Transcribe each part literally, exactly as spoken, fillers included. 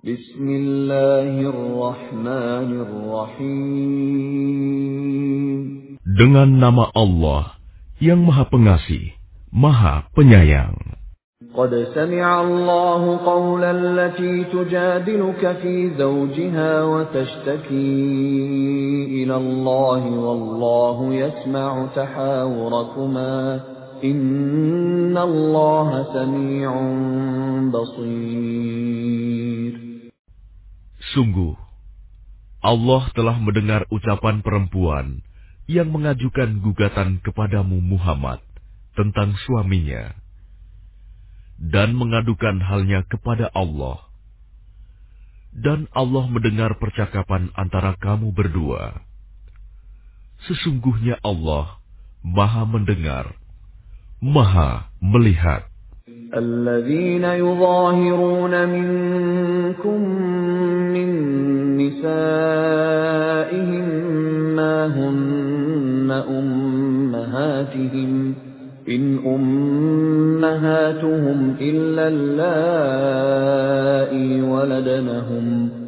Bismillahirrahmanirrahim. Dengan nama Allah yang Maha Pengasih, Maha Penyayang. Qad sami'a Allahu qawla allati tujadiluka fi zawjiha wa tashtaki ila Allah wallahu yasma'u tahawurakuma inna Allah sami'un basir. Sungguh, Allah telah mendengar ucapan perempuan yang mengajukan gugatan kepadamu Muhammad tentang suaminya dan mengadukan halnya kepada Allah. Dan Allah mendengar percakapan antara kamu berdua. Sesungguhnya Allah Maha mendengar, Maha melihat. الذين يظاهرون منكم من نسائهم ما هن أمهاتهم إن أمهاتهم إلا اللائي ولدنهم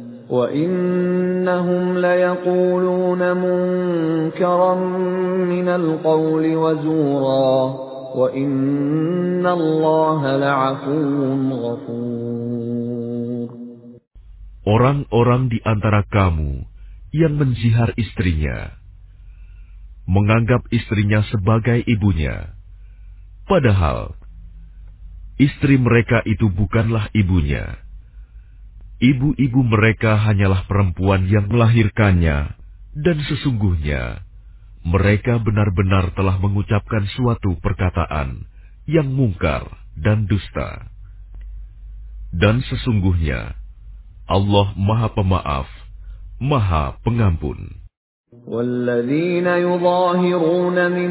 وإنهم ليقولون منكرا من القول وزورا وَإِنَّ اللَّهَ لَعَفُوٌّ غَفُورٌ. Orang-orang di antara kamu yang menzihar istrinya, menganggap istrinya sebagai ibunya, padahal istri mereka itu bukanlah ibunya. Ibu-ibu mereka hanyalah perempuan yang melahirkannya, dan sesungguhnya mereka benar-benar telah mengucapkan suatu perkataan yang mungkar dan dusta. Dan sesungguhnya Allah Maha Pemaaf, Maha Pengampun. وَالَّذِينَ يُظَاهِرُونَ مِن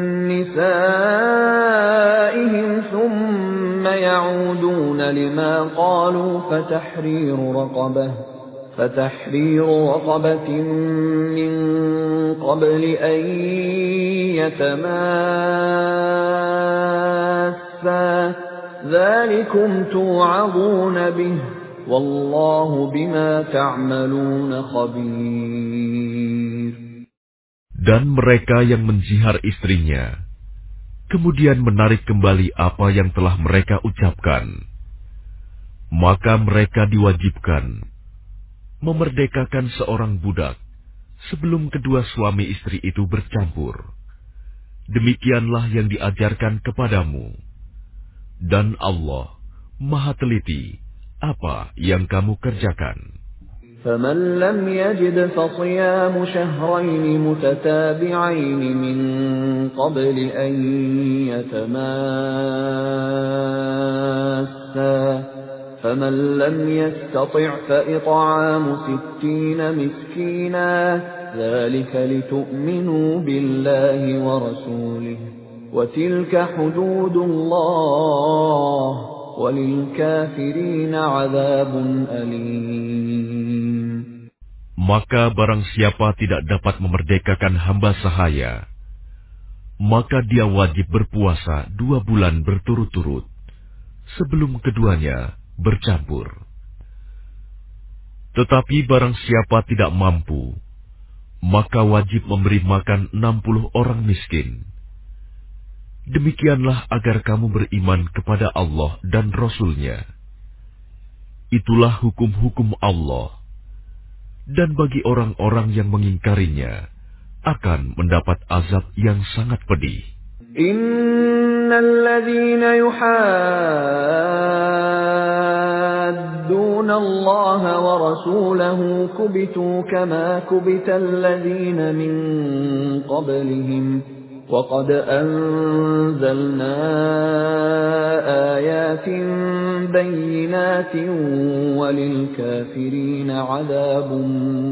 نِّسَائِهِمْ ثُمَّ يَعُودُونَ لِمَا قَالُوا فَتَحْرِيرُ رَقَبَةٍ فَتَحْرِيرُ رَقَبَةٍ مِّن قَبْلِ أَن يَتَمَاسَّا ذَلِكُمْ تُوعَظُونَ بِهِ وَاللَّهُ بِمَا تَعْمَلُونَ خَبِيرٌ. Dan mereka yang menzihar istrinya, kemudian menarik kembali apa yang telah mereka ucapkan, maka mereka diwajibkan memerdekakan seorang budak sebelum kedua suami istri itu bercampur. Demikianlah yang diajarkan kepadamu. Dan Allah Maha teliti apa yang kamu kerjakan. فَمَنْ لَمْ يَجِدْ فَصِيَامُ شَهْرَيْنِ مُتَتَابِعَيْنِ مِنْ قَبْلِ أَنْ يَتَمَاسَّا فَمَنْ لَمْ يَسْتَطِعْ فَإِطْعَامُ سِتِّينَ مِسْكِينًا ذَلِكَ لِتُؤْمِنُوا بِاللَّهِ وَرَسُولِهِ وَتِلْكَ حُدُودُ اللَّهِ وَلِلْكَافِرِينَ عَذَابٌ أَلِيمٌ. Maka barang siapa tidak dapat memerdekakan hamba sahaya, maka dia wajib berpuasa dua bulan berturut-turut sebelum keduanya bercampur. Tetapi barang siapa tidak mampu, maka wajib memberi makan enam puluh orang miskin. Demikianlah agar kamu beriman kepada Allah dan Rasul-Nya. Itulah hukum-hukum Allah. Dan bagi orang-orang yang mengingkarinya, akan mendapat azab yang sangat pedih. Innal ladzina yuhadduna Allah wa rasulahu kubitu kama kubital ladzina min qablihim wa qad anzalna ayatin bayyinatin walil kafirina 'adzabun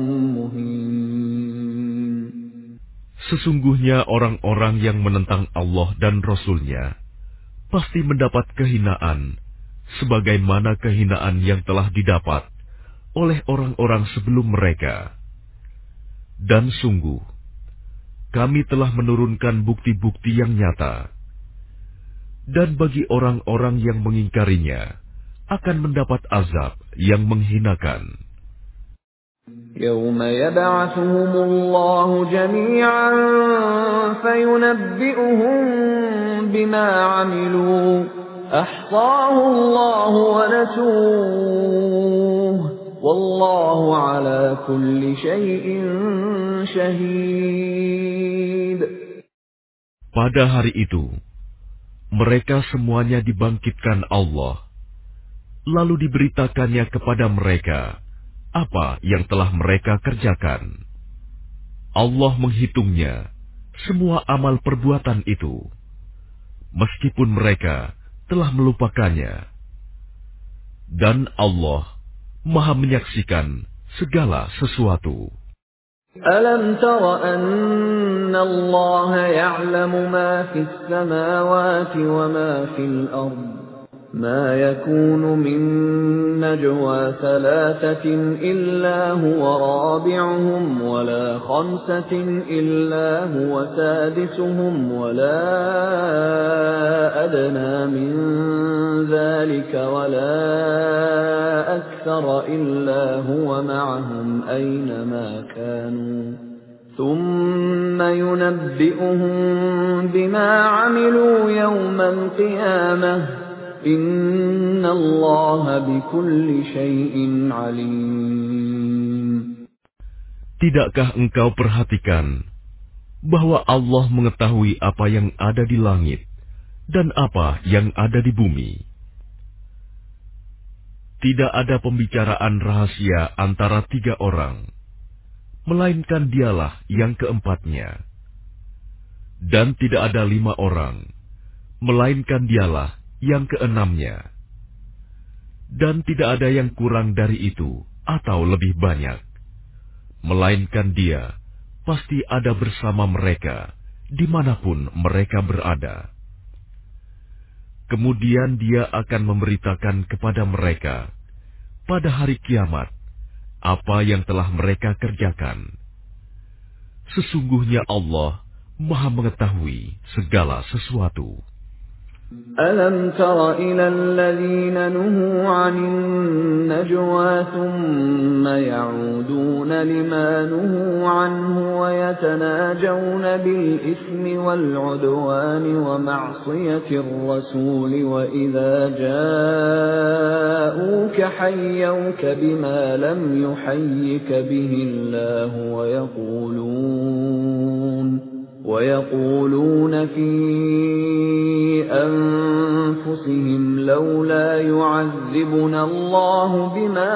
muhin. Sesungguhnya orang-orang yang menentang Allah dan Rasul-Nya pasti mendapat kehinaan, sebagaimana kehinaan yang telah didapat oleh orang-orang sebelum mereka. Dan sungguh, kami telah menurunkan bukti-bukti yang nyata. Dan bagi orang-orang yang mengingkarinya, akan mendapat azab yang menghinakan. يوم يبعثهم الله جميعا فينبئهم بما عملوا أحصاه الله ونسوه والله على كل شيء شهيد. Pada hari itu, mereka semuanya dibangkitkan Allah, lalu diberitakannya kepada mereka apa yang telah mereka kerjakan. Allah menghitungnya, semua amal perbuatan itu, meskipun mereka telah melupakannya. Dan Allah Maha menyaksikan segala sesuatu. ألم تر أن الله يعلم ما في السماوات وما في الأرض ما يكون من نجوى ثلاثة إلا هو رابعهم ولا خمسة إلا هو سادسهم ولا أدنى من ذلك ولا أكثر إلا هو معهم أينما كانوا ثم ينبئهم بما عملوا يوم القيامة إن الله بكل شيء عليم. Tidakkah engkau perhatikan bahwa Allah mengetahui apa yang ada di langit dan apa yang ada di bumi? Tidak ada pembicaraan rahasia antara tiga orang, melainkan dialah yang keempatnya. Dan tidak ada lima orang, melainkan dialah yang keenamnya. Dan tidak ada yang kurang dari itu atau lebih banyak, melainkan Dia pasti ada bersama mereka dimanapun mereka berada. Kemudian Dia akan memberitakan kepada mereka pada hari kiamat apa yang telah mereka kerjakan. Sesungguhnya Allah Maha mengetahui segala sesuatu. ألم تر إلى الذين نهوا عن النجوى ثم يعودون لما نهوا عنه ويتناجون بالإثم والعدوان ومعصية الرسول وإذا جاءوك حيوك بما لم يحيك به الله ويقولون ويقولون في أنفسهم لولا يعذبنا الله بما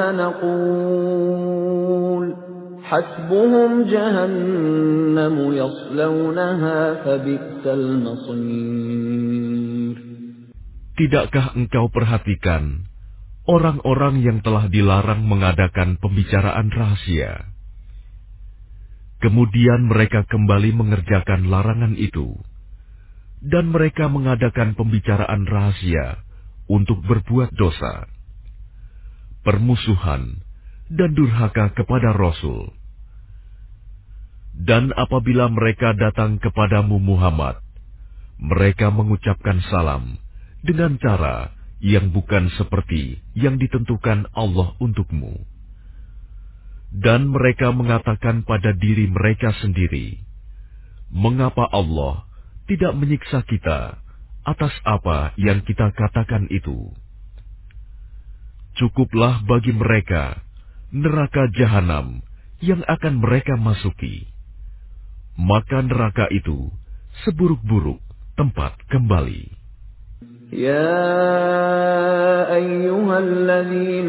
نقول حسبهم جهنم يصلونها فبئس المصير. Tidakkah engkau perhatikan orang-orang yang telah dilarang mengadakan pembicaraan rahasia? Kemudian mereka kembali mengerjakan larangan itu, dan mereka mengadakan pembicaraan rahasia untuk berbuat dosa, permusuhan, dan durhaka kepada Rasul. Dan apabila mereka datang kepadamu Muhammad, mereka mengucapkan salam dengan cara yang bukan seperti yang ditentukan Allah untukmu. Dan mereka mengatakan pada diri mereka sendiri, mengapa Allah tidak menyiksa kita atas apa yang kita katakan itu? Cukuplah bagi mereka neraka jahanam yang akan mereka masuki. Maka neraka itu seburuk-buruk tempat kembali. يا أيها الذين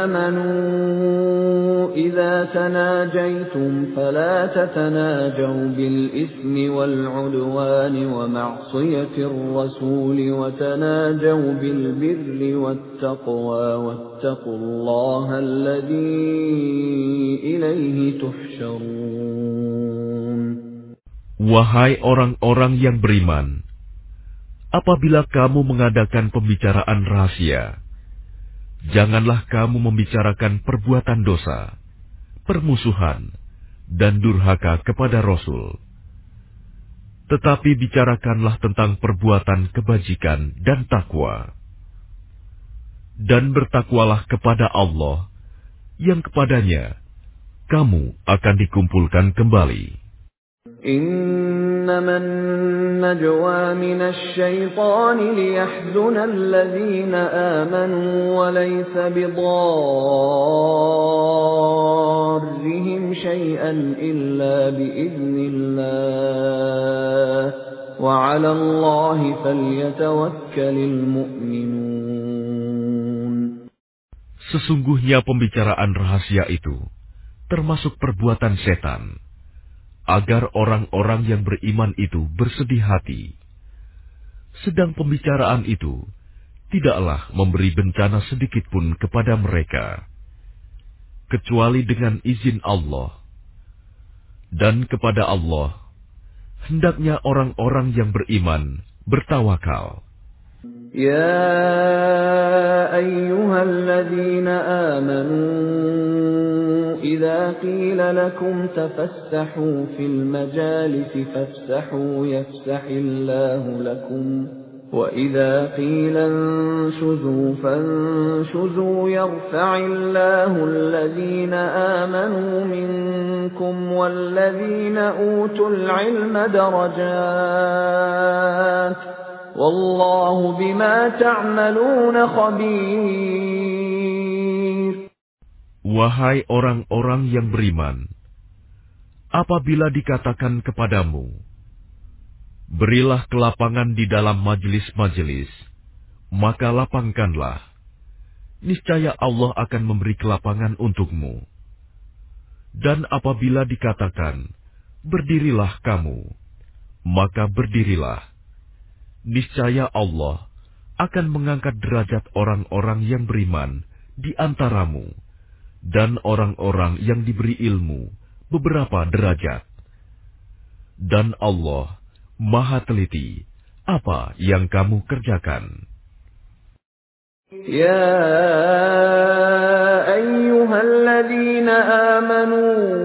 آمنوا إذا تناجيتم فلا تتناجوا بالإثم والعدوان ومعصية الرسول وتناجوا بالبر والتقوى واتقوا الله الذي إليه تحشرون. Wahai orang-orang yang beriman, apabila kamu mengadakan pembicaraan rahasia, janganlah kamu membicarakan perbuatan dosa, permusuhan, dan durhaka kepada Rasul. Tetapi bicarakanlah tentang perbuatan kebajikan dan takwa. Dan bertakwalah kepada Allah, yang kepadanya kamu akan dikumpulkan kembali. إنما النجوى من الشيطان ليحزن الذين آمنوا وليس بضارهم شيئا إلا بإذن الله وعلى الله فليتوكل المؤمنون. Sesungguhnya pembicaraan rahasia itu termasuk perbuatan setan, agar orang-orang yang beriman itu bersedih hati. Sedang pembicaraan itu tidaklah memberi bencana sedikit pun kepada mereka, kecuali dengan izin Allah. Dan kepada Allah, hendaknya orang-orang yang beriman bertawakal. يا أيها الذين آمنوا إذا قيل لكم تفسحوا في المجالس فافسحوا يفسح الله لكم وإذا قيل انشزوا فانشزوا يرفع الله الذين آمنوا منكم والذين أوتوا العلم درجات Wallahu bima ta'maluna khabir. Wahai orang-orang yang beriman, apabila dikatakan kepadamu, berilah kelapangan di dalam majelis-majelis, maka lapangkanlah. Niscaya Allah akan memberi kelapangan untukmu. Dan apabila dikatakan, berdirilah kamu, maka berdirilah. Niscaya Allah akan mengangkat derajat orang-orang yang beriman di antaramu dan orang-orang yang diberi ilmu beberapa derajat. Dan Allah Maha teliti apa yang kamu kerjakan. Ya ayyuhalladzina amanu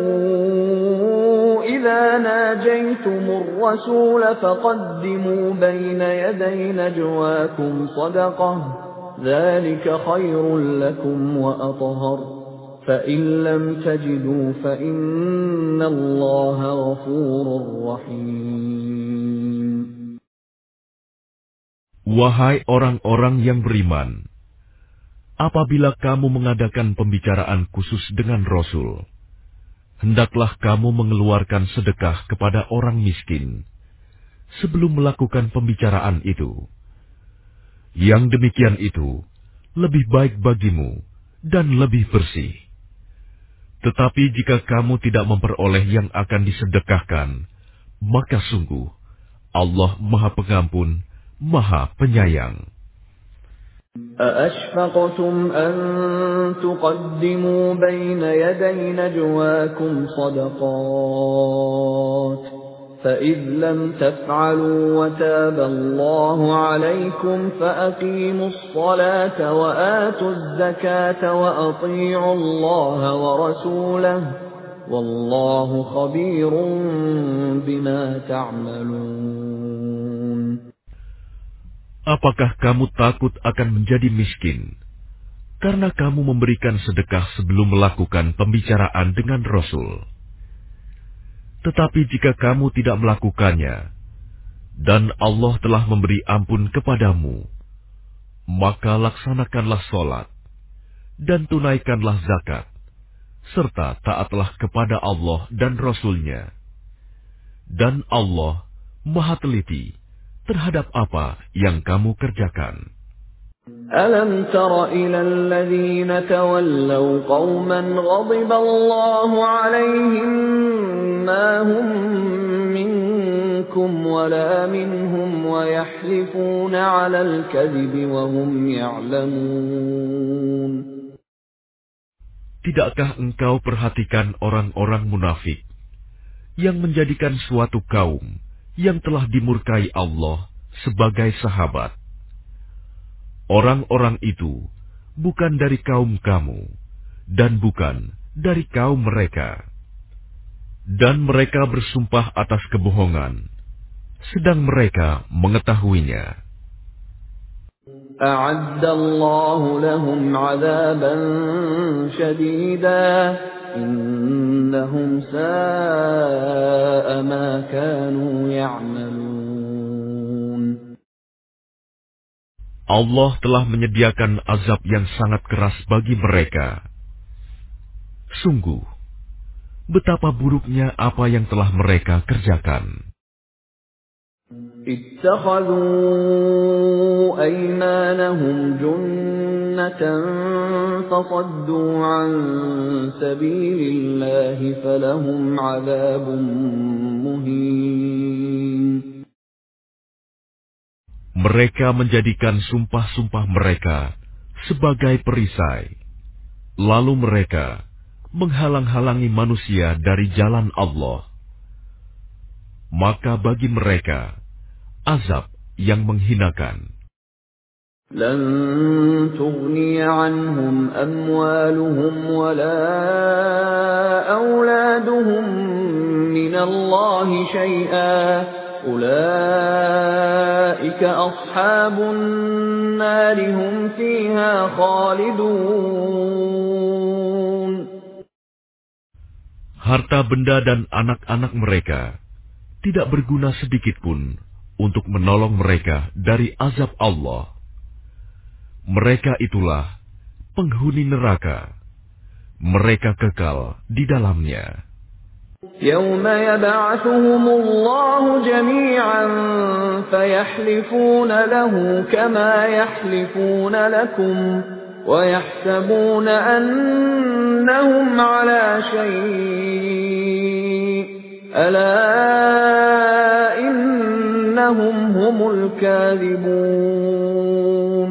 إذا ناجيتم الرسول فقدموا بين يدي نجواكم صدقة ذلك خير لكم وأطهر فإن لم تجدوا فإن الله غفور رحيم. Wahai orang-orang yang beriman, apabila kamu mengadakan pembicaraan khusus dengan Rasul, hendaklah kamu mengeluarkan sedekah kepada orang miskin sebelum melakukan pembicaraan itu. Yang demikian itu lebih baik bagimu dan lebih bersih. Tetapi jika kamu tidak memperoleh yang akan disedekahkan, maka sungguh Allah Maha Pengampun, Maha Penyayang. أأشفقتم أن تقدموا بين يدي نجواكم صدقات فإذ لم تفعلوا وتاب الله عليكم فأقيموا الصلاة وآتوا الزكاة وأطيعوا الله ورسوله والله خبير بما تعملون. Apakah kamu takut akan menjadi miskin karena kamu memberikan sedekah sebelum melakukan pembicaraan dengan Rasul? Tetapi jika kamu tidak melakukannya, dan Allah telah memberi ampun kepadamu, maka laksanakanlah sholat, dan tunaikanlah zakat, serta taatlah kepada Allah dan Rasul-Nya. Dan Allah Maha teliti terhadap apa yang kamu kerjakan. ألم تر إلى الذين تولوا قوما غضب الله عليهم ما هم منكم ولا منهم ويحلفون على الكذب وهم يعلمون. Tidakkah engkau perhatikan orang-orang munafik yang menjadikan suatu kaum yang telah dimurkai Allah sebagai sahabat? Orang-orang itu bukan dari kaum kamu dan bukan dari kaum mereka. Dan mereka bersumpah atas kebohongan, sedang mereka mengetahuinya. أعد الله لهم عذابا شديدا إنهم ساء ما كانوا يعملون. Allah telah menyediakan azab yang sangat keras bagi mereka. Sungguh, betapa buruknya apa yang telah mereka kerjakan. اتخذوا أيمانهم جنة فصدوا عن سبيل الله فلهم عذاب مهين. Mereka menjadikan sumpah-sumpah mereka sebagai perisai. Lalu mereka menghalang-halangi manusia dari jalan Allah. Maka bagi mereka azab yang menghinakan. لن تغني عنهم أموالهم ولا أولادهم من الله شيئا أولئك أصحاب النار هم فيها خالدون. Harta benda dan anak-anak mereka tidak berguna sedikit pun untuk menolong mereka dari azab Allah. Mereka itulah penghuni neraka. Mereka kekal di dalamnya. يوم يبعثهم الله جميعا فيحلفون له كما يحلفون لكم ويحسبون أنهم على شيء ألا إنهم هم الكاذبون.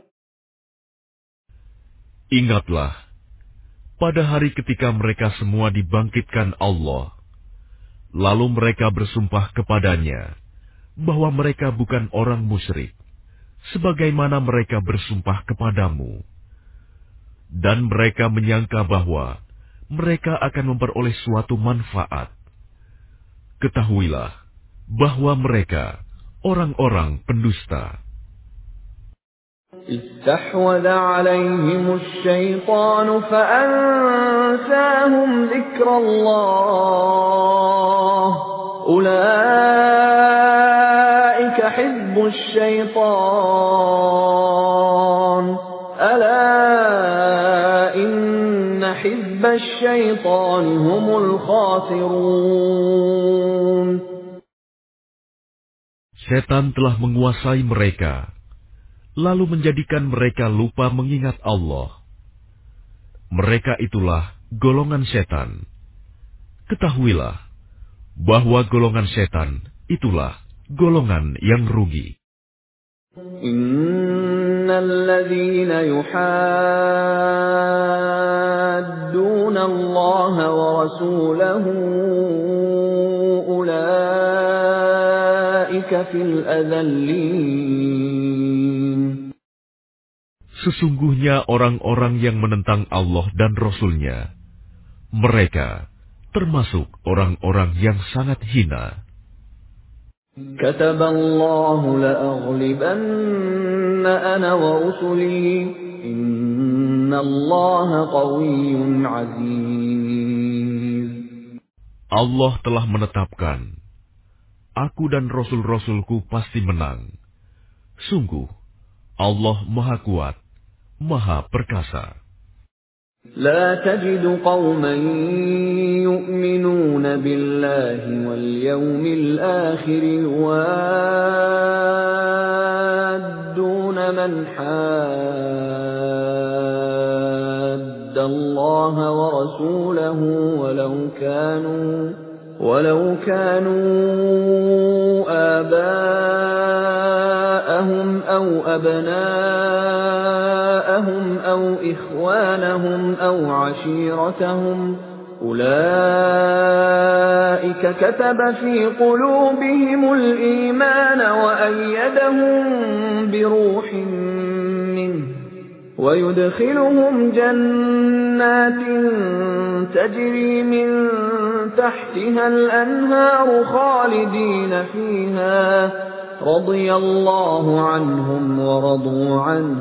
Ingatlah, pada hari ketika mereka semua dibangkitkan Allah, lalu mereka bersumpah kepadanya bahwa mereka bukan orang musyrik, sebagaimana mereka bersumpah kepadamu. Dan mereka menyangka bahwa mereka akan memperoleh suatu manfaat. Ketahuilah bahwa mereka orang-orang pendusta. استحوذ عليهم الشيطان فأنساهم ذكر الله أولئك حزب الشيطان ألا إن حزب الشيطان هم الخاسرون. Setan telah menguasai mereka, lalu menjadikan mereka lupa mengingat Allah. Mereka itulah golongan setan. Ketahuilah bahwa golongan setan itulah golongan yang rugi. Innal ladzina yuhadduna Allah wa rasulahu ulaika fil adzallin. Sesungguhnya orang-orang yang menentang Allah dan Rasul-Nya, mereka termasuk orang-orang yang sangat hina. Kataballahu la'aghlibanna ana wa rusuli innallaha qawiyyun aziz. Allah telah menetapkan, aku dan Rasul-Rasulku pasti menang. Sungguh, Allah Maha Kuat, Maha Perkasa. لا تجد قوما يؤمنون بالله واليوم الآخر يوادون من حاد الله ورسوله ولو كانوا ولو كانوا آباءهم أو أبناءهم أو إخوانهم أو عشيرتهم أولئك كتب في قلوبهم الإيمان وأيدهم بروح منه ويدخلهم جنات تجري من تحتها الأنهار خالدين فيها رضي الله عنهم ورضوا عنه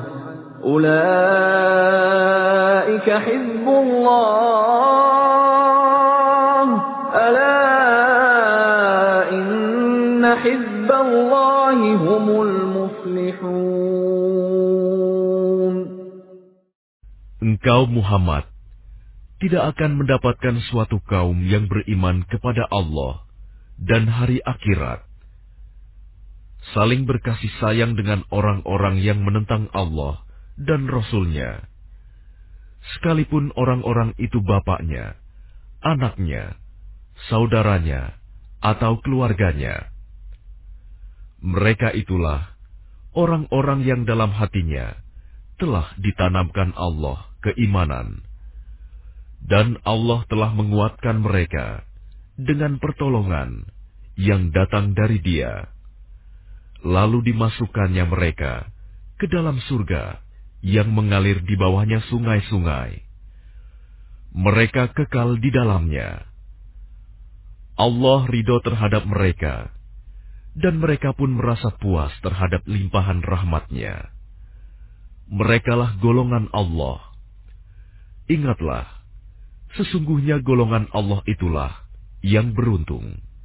أولئك حزب الله ألا إن حزب الله هم المفلحون. Engkau Muhammad tidak akan mendapatkan suatu kaum yang beriman kepada Allah dan hari akhirat, saling berkasih sayang dengan orang-orang yang menentang Allah dan Rasul-Nya, sekalipun orang-orang itu bapaknya, anaknya, saudaranya, atau keluarganya. Mereka itulah orang-orang yang dalam hatinya telah ditanamkan Allah keimanan, dan Allah telah menguatkan mereka dengan pertolongan yang datang dari Dia. Lalu dimasukkannya mereka ke dalam surga yang mengalir di bawahnya sungai-sungai. Mereka kekal di dalamnya. Allah ridho terhadap mereka, dan mereka pun merasa puas terhadap limpahan rahmat-Nya. Merekalah golongan Allah. Ingatlah, sesungguhnya golongan Allah itulah yang beruntung.